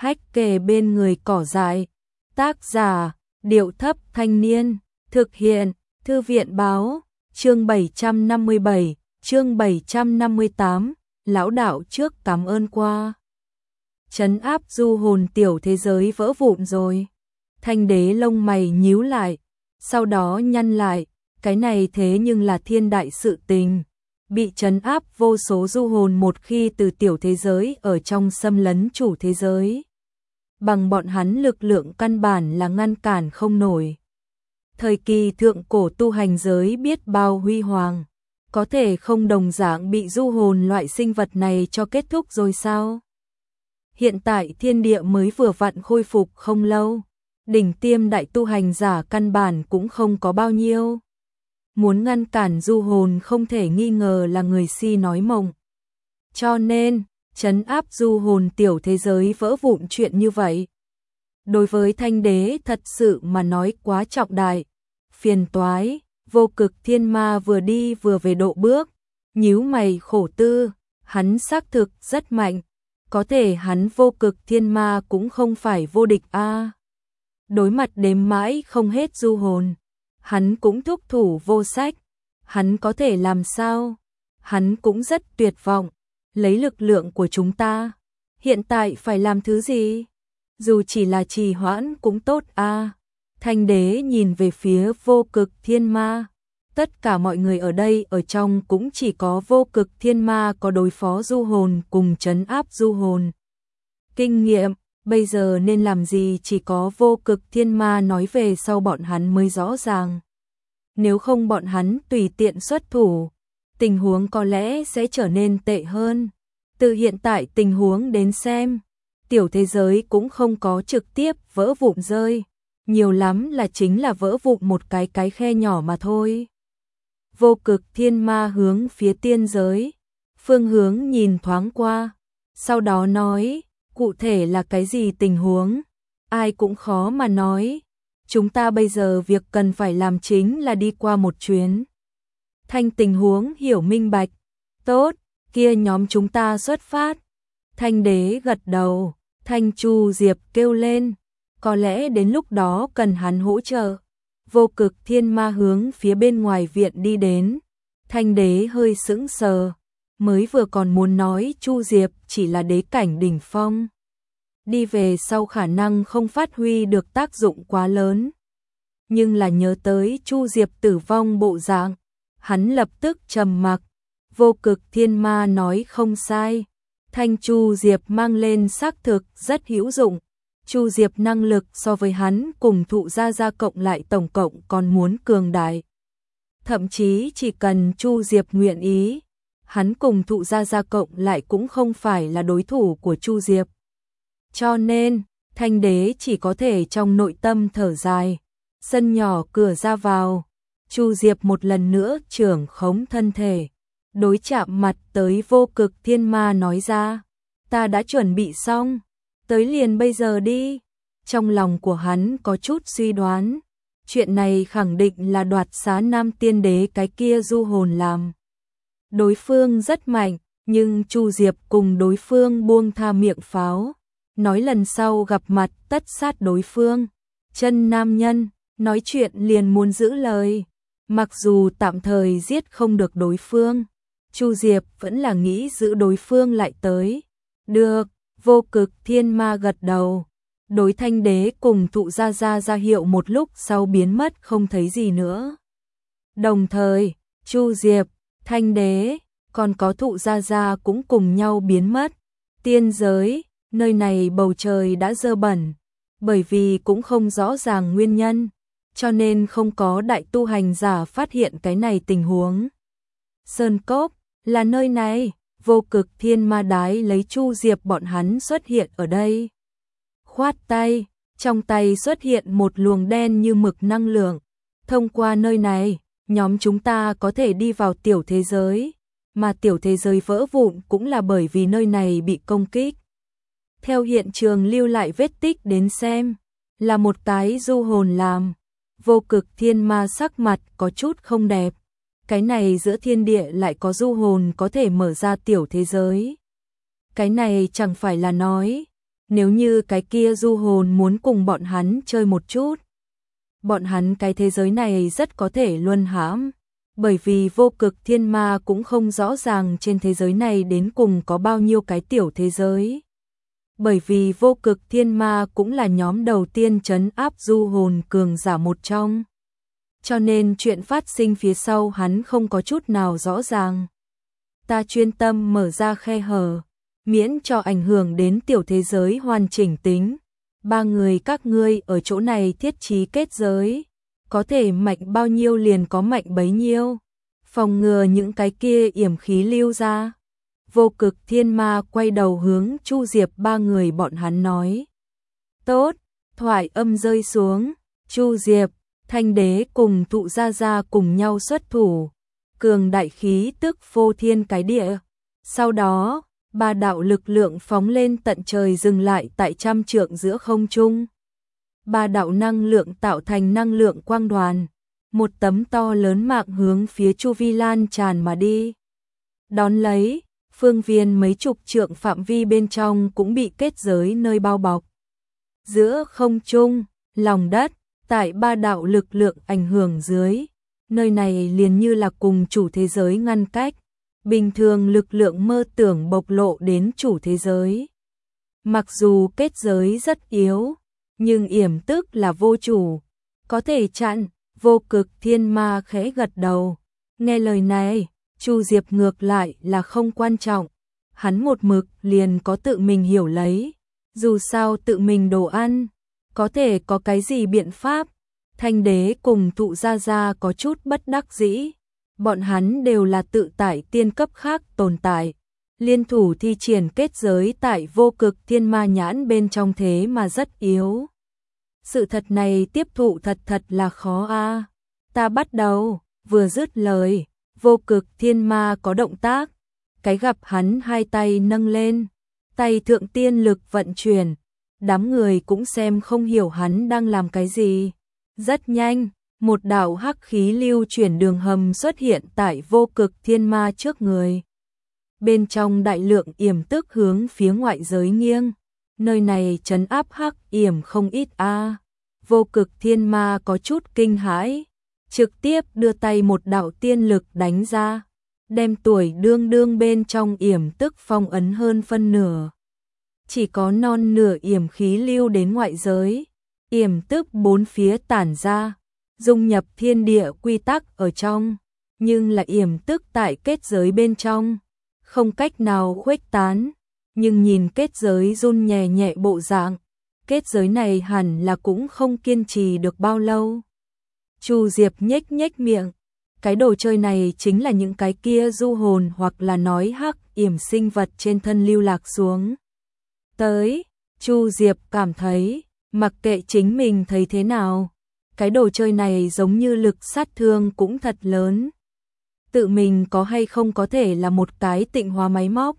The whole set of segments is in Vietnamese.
hách kề bên người cỏ dại. Tác giả, Điệu Thấp Thanh Niên. Thực hiện, Thư viện Báo. Chương 757, chương 758. Lão đạo trước cảm ơn qua. Trấn áp du hồn tiểu thế giới vỡ vụn rồi. Thanh đế lông mày nhíu lại, sau đó nhăn lại, cái này thế nhưng là thiên đại sự tình. Bị trấn áp vô số du hồn một khi từ tiểu thế giới ở trong xâm lấn chủ thế giới. Bằng bọn hắn lực lượng căn bản là ngăn cản không nổi. Thời kỳ thượng cổ tu hành giới biết bao huy hoàng, có thể không đồng dạng bị du hồn loại sinh vật này cho kết thúc rồi sao? Hiện tại thiên địa mới vừa vặn khôi phục không lâu, đỉnh tiêm đại tu hành giả căn bản cũng không có bao nhiêu. Muốn ngăn cản du hồn không thể nghi ngờ là người si nói mộng. Cho nên, trấn áp du hồn tiểu thế giới vỡ vụn chuyện như vậy. Đối với thanh đế thật sự mà nói quá trọng đại, phiền toái. Vô Cực Thiên Ma vừa đi vừa về độ bước, nhíu mày khổ tư, hắn xác thực rất mạnh, có thể hắn Vô Cực Thiên Ma cũng không phải vô địch a. Đối mặt đếm mãi không hết du hồn, hắn cũng thúc thủ vô sách, hắn có thể làm sao? Hắn cũng rất tuyệt vọng, lấy lực lượng của chúng ta, hiện tại phải làm thứ gì? Dù chỉ là trì hoãn cũng tốt a. Thanh đế nhìn về phía Vô Cực Thiên Ma. Tất cả mọi người ở đây ở trong cũng chỉ có Vô Cực Thiên Ma có đối phó du hồn cùng trấn áp du hồn. Kinh nghiệm, bây giờ nên làm gì chỉ có Vô Cực Thiên Ma nói về sau bọn hắn mới rõ ràng. Nếu không bọn hắn tùy tiện xuất thủ, tình huống có lẽ sẽ trở nên tệ hơn. Từ hiện tại tình huống đến xem, tiểu thế giới cũng không có trực tiếp vỡ vụn rơi. Nhiều lắm là chính là vỡ vụn một cái khe nhỏ mà thôi. Vô Cực Thiên Ma hướng phía tiên giới, phương hướng nhìn thoáng qua, sau đó nói, cụ thể là cái gì tình huống, ai cũng khó mà nói. Chúng ta bây giờ việc cần phải làm chính là đi qua một chuyến. Thanh tình huống hiểu minh bạch, tốt, kia nhóm chúng ta xuất phát. Thanh đế gật đầu, Thanh Chu Diệp kêu lên. Có lẽ đến lúc đó cần hắn hỗ trợ. Vô Cực Thiên Ma hướng phía bên ngoài viện đi đến. Thanh đế hơi sững sờ, mới vừa còn muốn nói Chu Diệp chỉ là đế cảnh đỉnh phong. Đi về sau khả năng không phát huy được tác dụng quá lớn. Nhưng là nhớ tới Chu Diệp tử vong bộ dạng, hắn lập tức trầm mặc. Vô Cực Thiên Ma nói không sai. Thanh Chu Diệp mang lên xác thực rất hữu dụng. Chu Diệp năng lực so với hắn cùng Thụ Gia Gia cộng lại tổng cộng còn muốn cường đại. Thậm chí chỉ cần Chu Diệp nguyện ý, hắn cùng Thụ Gia Gia cộng lại cũng không phải là đối thủ của Chu Diệp. Cho nên, Thanh đế chỉ có thể trong nội tâm thở dài. Sân nhỏ cửa ra vào, Chu Diệp một lần nữa trưởng khống thân thể. Đối chạm mặt tới Vô Cực Thiên Ma nói ra, ta đã chuẩn bị xong. Tới liền bây giờ đi. Trong lòng của hắn có chút suy đoán, chuyện này khẳng định là đoạt xá Nam Tiên Đế cái kia du hồn làm. Đối phương rất mạnh, nhưng Chu Diệp cùng đối phương buông tha miệng pháo, nói lần sau gặp mặt tất sát đối phương. Chân nam nhân, nói chuyện liền muốn giữ lời. Mặc dù tạm thời giết không được đối phương, Chu Diệp vẫn là nghĩ giữ đối phương lại tới. Được. Vô Cực Thiên Ma gật đầu, đối Thanh đế cùng Thụ Gia Gia ra hiệu một lúc sau biến mất không thấy gì nữa. Đồng thời, Chu Diệp, Thanh đế, còn có Thụ Gia Gia cũng cùng nhau biến mất. Tiên giới, nơi này bầu trời đã dơ bẩn, bởi vì cũng không rõ ràng nguyên nhân, cho nên không có đại tu hành giả phát hiện cái này tình huống. Sơn Cốc, là nơi này. Vô Cực Thiên Ma đái lấy Chu Diệp bọn hắn xuất hiện ở đây. Khoát tay, trong tay xuất hiện một luồng đen như mực năng lượng. Thông qua nơi này, nhóm chúng ta có thể đi vào tiểu thế giới, mà tiểu thế giới vỡ vụn cũng là bởi vì nơi này bị công kích. Theo hiện trường lưu lại vết tích đến xem, là một cái du hồn làm. Vô Cực Thiên Ma sắc mặt có chút không đẹp. Cái này giữa thiên địa lại có du hồn có thể mở ra tiểu thế giới. Cái này chẳng phải là nói, nếu như cái kia du hồn muốn cùng bọn hắn chơi một chút, bọn hắn cái thế giới này rất có thể luân hãm, bởi vì vô cực thiên ma cũng không rõ ràng trên thế giới này đến cùng có bao nhiêu cái tiểu thế giới. Bởi vì vô cực thiên ma cũng là nhóm đầu tiên trấn áp du hồn cường giả một trong. Cho nên chuyện phát sinh phía sau hắn không có chút nào rõ ràng. Ta chuyên tâm mở ra khe hở, miễn cho ảnh hưởng đến tiểu thế giới hoàn chỉnh tính. Ba người các ngươi ở chỗ này thiết trí kết giới, có thể mạnh bao nhiêu liền có mạnh bấy nhiêu, phòng ngừa những cái kia yểm khí lưu ra. Vô cực thiên ma quay đầu hướng Chu Diệp ba người bọn hắn nói. Tốt, thoại âm rơi xuống, Chu Diệp, Thanh Đế cùng Thụ Gia Gia cùng nhau xuất thủ, cường đại khí tức phô thiên cái địa. Sau đó, ba đạo lực lượng phóng lên tận trời dừng lại tại 100 trượng giữa không trung. Ba đạo năng lượng tạo thành năng lượng quang đoàn, một tấm to lớn mạng hướng phía chu vi lan tràn mà đi. Đón lấy, phương viên mấy chục trượng phạm vi bên trong cũng bị kết giới nơi bao bọc. Giữa không trung, lòng đất, tại ba đạo lực lượng ảnh hưởng dưới, nơi này liền như là cùng chủ thế giới ngăn cách. Bình thường lực lượng mơ tưởng bộc lộ đến chủ thế giới. Mặc dù kết giới rất yếu, nhưng yểm tức là vô chủ, có thể chặn. Vô cực thiên ma khẽ gật đầu. Nghe lời này, Chu Diệp ngược lại là không quan trọng. Hắn một mực liền có tự mình hiểu lấy. Dù sao tự mình đồ ăn, có thể có cái gì biện pháp. Thanh Đế cùng Thụ Gia Gia có chút bất đắc dĩ. Bọn hắn đều là tự tại tiên cấp khác tồn tại. Liên thủ thi triển kết giới tại vô cực thiên ma nhãn bên trong thế mà rất yếu. Sự thật này tiếp thụ thật là khó a. Ta bắt đầu, vừa dứt lời, vô cực thiên ma có động tác. Cái gặp hắn hai tay nâng lên, tay thượng tiên lực vận chuyển. Đám người cũng xem không hiểu hắn đang làm cái gì. Rất nhanh, một đạo hắc khí lưu chuyển đường hầm xuất hiện tại vô cực thiên ma trước người. Bên trong đại lượng yểm tức hướng phía ngoại giới nghiêng. Nơi này trấn áp hắc yểm không ít a. Vô cực thiên ma có chút kinh hãi, trực tiếp đưa tay một đạo tiên lực đánh ra, đem tuổi đương bên trong yểm tức phong ấn hơn phân nửa. Chỉ có non nửa yểm khí lưu đến ngoại giới, yểm tức bốn phía tản ra, dung nhập thiên địa quy tắc ở trong, nhưng là yểm tức tại kết giới bên trong, không cách nào khuếch tán, nhưng nhìn kết giới run nhẹ nhẹ bộ dạng, kết giới này hẳn là cũng không kiên trì được bao lâu. Chu Diệp nhếch miệng, cái đồ chơi này chính là những cái kia du hồn hoặc là nói hắc yểm sinh vật trên thân lưu lạc xuống. Tới, Chu Diệp cảm thấy, mặc kệ chính mình thấy thế nào, cái đồ chơi này giống như lực sát thương cũng thật lớn. Tự mình có hay không có thể là một cái tịnh hóa máy móc?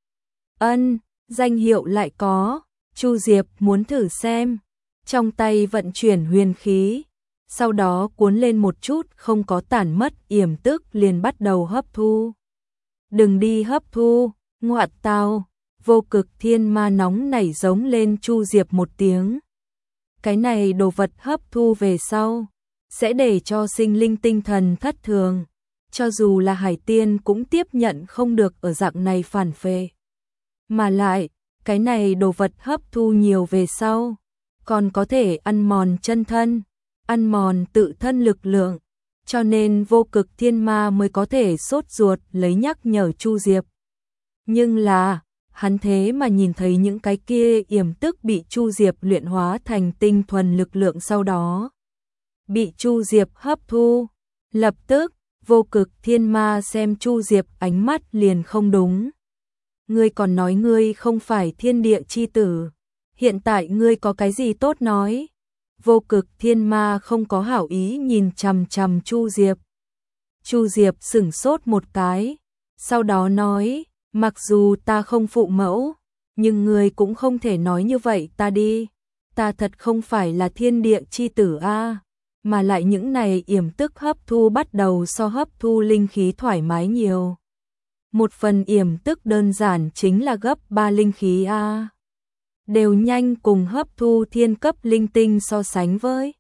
Danh hiệu lại có. Chu Diệp muốn thử xem, trong tay vận chuyển huyền khí, sau đó cuốn lên một chút không có tản mất yểm tức liền bắt đầu hấp thu. Đừng đi hấp thu, ngoạn tao, vô cực thiên ma nóng nảy giống lên Chu Diệp một tiếng. Cái này đồ vật hấp thu về sau, sẽ để cho sinh linh tinh thần thất thường, cho dù là hải tiên cũng tiếp nhận không được ở dạng này phản phệ. Mà lại, cái này đồ vật hấp thu nhiều về sau, còn có thể ăn mòn chân thân, ăn mòn tự thân lực lượng, cho nên vô cực thiên ma mới có thể sốt ruột lấy nhắc nhở Chu Diệp. Nhưng là, hắn thế mà nhìn thấy những cái kia yểm tức bị Chu Diệp luyện hóa thành tinh thuần lực lượng sau đó. Bị Chu Diệp hấp thu, lập tức, vô cực thiên ma xem Chu Diệp ánh mắt liền không đúng. Ngươi còn nói ngươi không phải thiên địa chi tử, hiện tại ngươi có cái gì tốt nói? Vô cực thiên ma không có hảo ý nhìn chằm chằm Chu Diệp. Chu Diệp sửng sốt một cái, sau đó nói, mặc dù ta không phụ mẫu, nhưng ngươi cũng không thể nói như vậy ta đi. Ta thật không phải là thiên địa chi tử a, mà lại những này yểm tức hấp thu bắt đầu so hấp thu linh khí thoải mái nhiều. Một phần yểm tức đơn giản chính là gấp 3 linh khí a. đều nhanh cùng hấp thu thiên cấp linh tinh so sánh với.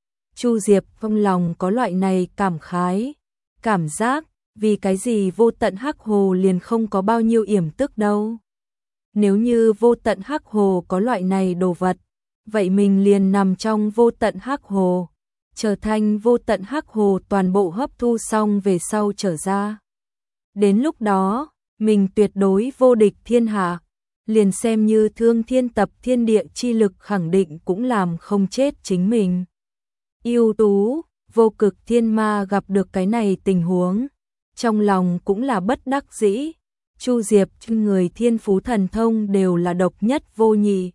Chu Diệp trong lòng có loại này cảm khái, cảm giác, vì cái gì vô tận hắc hồ liền không có bao nhiêu yểm tức đâu. Nếu như vô tận hắc hồ có loại này đồ vật, vậy mình liền nằm trong vô tận hắc hồ, trở thành vô tận hắc hồ toàn bộ hấp thu xong về sau trở ra. Đến lúc đó, mình tuyệt đối vô địch thiên hạ, liền xem như thương thiên tập thiên địa chi lực khẳng định cũng làm không chết chính mình. Ưu tú, vô cực thiên ma gặp được cái này tình huống, trong lòng cũng là bất đắc dĩ. Chu Diệp người thiên phú thần thông đều là độc nhất vô nhị.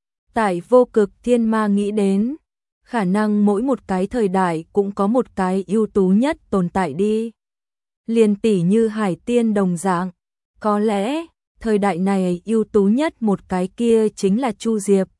Tại vô cực thiên ma nghĩ đến, khả năng mỗi một cái thời đại cũng có một cái ưu tú nhất tồn tại đi. Liền tỷ như Hải Tiên đồng dạng, có lẽ thời đại này ưu tú nhất một cái kia chính là Chu Diệp.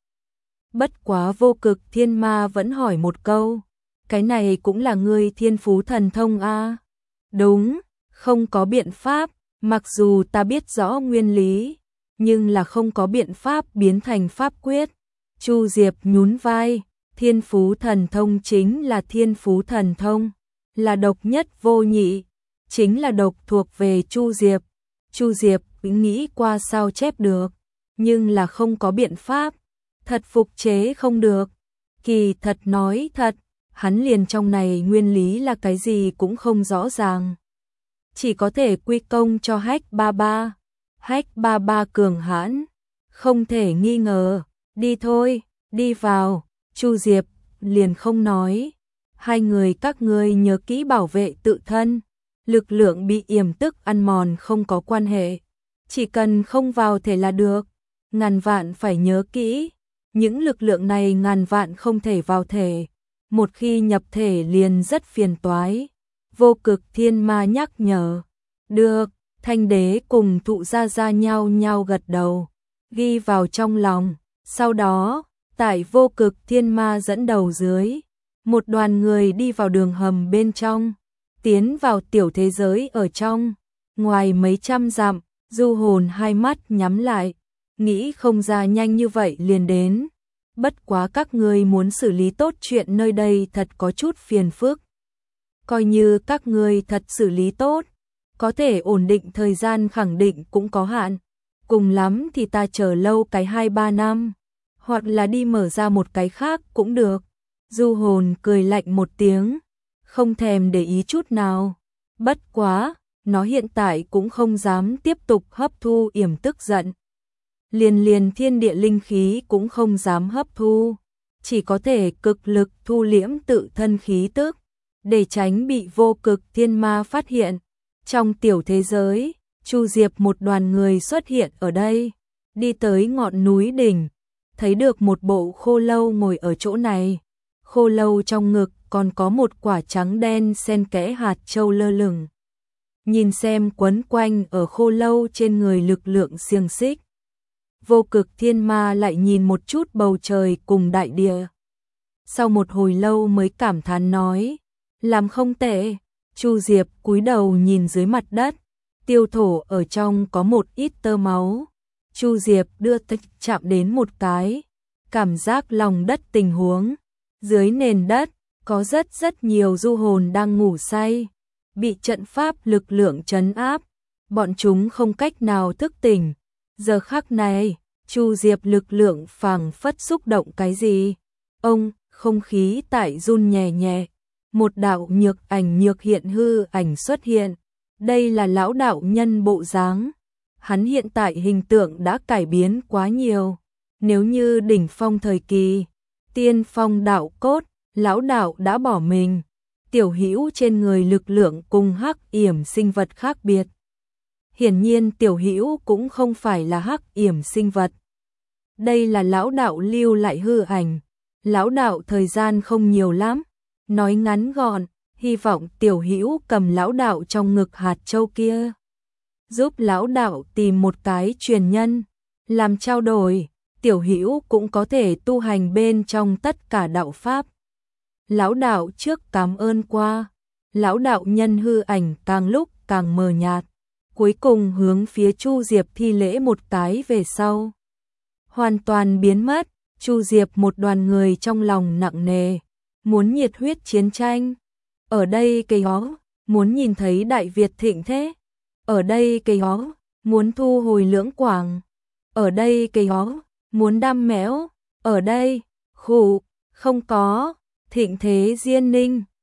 Bất quá vô cực thiên ma vẫn hỏi một câu, cái này cũng là ngươi thiên phú thần thông a? Đúng, không có biện pháp, mặc dù ta biết rõ nguyên lý, nhưng là không có biện pháp biến thành pháp quyết. Chu Diệp nhún vai, thiên phú thần thông chính là thiên phú thần thông, là độc nhất vô nhị, chính là độc thuộc về Chu Diệp. Chu Diệp nghĩ qua sao chép được, nhưng là không có biện pháp, thật phục chế không được. Kỳ thật nói thật, hắn liền trong này nguyên lý là cái gì cũng không rõ ràng. Chỉ có thể quy công cho Hách Ba Ba. Hách Ba Ba cường hãn, không thể nghi ngờ, đi thôi, đi vào. Chu Diệp liền không nói, hai người các ngươi nhớ kỹ bảo vệ tự thân, lực lượng bị yểm tức ăn mòn không có quan hệ, chỉ cần không vào thể là được, ngàn vạn phải nhớ kỹ, những lực lượng này ngàn vạn không thể vào thể, một khi nhập thể liền rất phiền toái. Vô cực thiên ma nhắc nhở, được, Thanh Đế cùng Thụ Gia Gia nhau nhau gật đầu, ghi vào trong lòng, sau đó, tại vô cực thiên ma dẫn đầu dưới, một đoàn người đi vào đường hầm bên trong, tiến vào tiểu thế giới ở trong, ngoài mấy trăm dặm, Du Hồn hai mắt nhắm lại, nghĩ không ra nhanh như vậy liền đến, bất quá các ngươi muốn xử lý tốt chuyện nơi đây thật có chút phiền phức. Coi như các ngươi thật xử lý tốt, có thể ổn định thời gian khẳng định cũng có hạn, cùng lắm thì ta chờ lâu cái 2-3 năm, hoặc là đi mở ra một cái khác cũng được. Du Hồn cười lạnh một tiếng, không thèm để ý chút nào, bất quá, nó hiện tại cũng không dám tiếp tục hấp thu yểm tức giận. Liền thiên địa linh khí cũng không dám hấp thu, chỉ có thể cực lực thu liễm tự thân khí tức, để tránh bị vô cực thiên ma phát hiện. Trong tiểu thế giới, Chu Diệp một đoàn người xuất hiện ở đây, đi tới ngọn núi đỉnh, thấy được một bộ khô lâu ngồi ở chỗ này. Khô lâu trong ngực còn có một quả trắng đen xen kẽ hạt châu lơ lửng. Nhìn xem quấn quanh ở khô lâu trên người lực lượng xiềng xích. Vô cực thiên ma lại nhìn một chút bầu trời cùng đại địa. Sau một hồi lâu mới cảm thán nói, làm không tệ. Chu Diệp cúi đầu nhìn dưới mặt đất, tiêu thổ ở trong có một ít tơ máu. Chu Diệp đưa tay chạm đến một cái, cảm giác lòng đất tình huống. Dưới nền đất, có rất nhiều du hồn đang ngủ say, bị trận pháp lực lượng trấn áp, bọn chúng không cách nào thức tỉnh. Giờ khắc này, Chu Diệp lực lượng phảng phất xúc động cái gì. Ông, không khí tại run nhẹ nhẹ, một đạo nhược hiện hư ảnh xuất hiện. Đây là lão đạo nhân bộ dáng. Hắn hiện tại hình tượng đã cải biến quá nhiều. Nếu như đỉnh phong thời kỳ, tiên phong đạo cốt, lão đạo đã bỏ mình. Tiểu Hữu trên người lực lượng cùng hắc yểm sinh vật khác biệt. Hiển nhiên Tiểu Hữu cũng không phải là hắc yểm sinh vật. Đây là lão đạo lưu lại hư ảnh. Lão đạo thời gian không nhiều lắm, nói ngắn gọn, hy vọng Tiểu Hữu cầm lão đạo trong ngực hạt châu kia, giúp lão đạo tìm một cái truyền nhân, làm trao đổi, Tiểu Hữu cũng có thể tu hành bên trong tất cả đạo pháp. Lão đạo trước cảm ơn qua, lão đạo nhân hư ảnh càng lúc càng mờ nhạt, cuối cùng hướng phía Chu Diệp thi lễ một cái về sau. hoàn toàn biến mất. Chu Diệp một đoàn người trong lòng nặng nề, muốn nhiệt huyết chiến tranh. Ở đây cây hó, muốn nhìn thấy Đại Việt thịnh thế. Ở đây cây hó, muốn thu hồi Lưỡng Quảng. Ở đây cây hó, muốn đam mẽo. Ở đây, khụ, không có, thịnh thế Diên Ninh.